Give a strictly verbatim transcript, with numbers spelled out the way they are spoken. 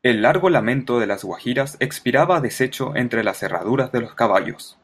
El largo lamento de las guajiras expiraba deshecho entre las herraduras de los caballos.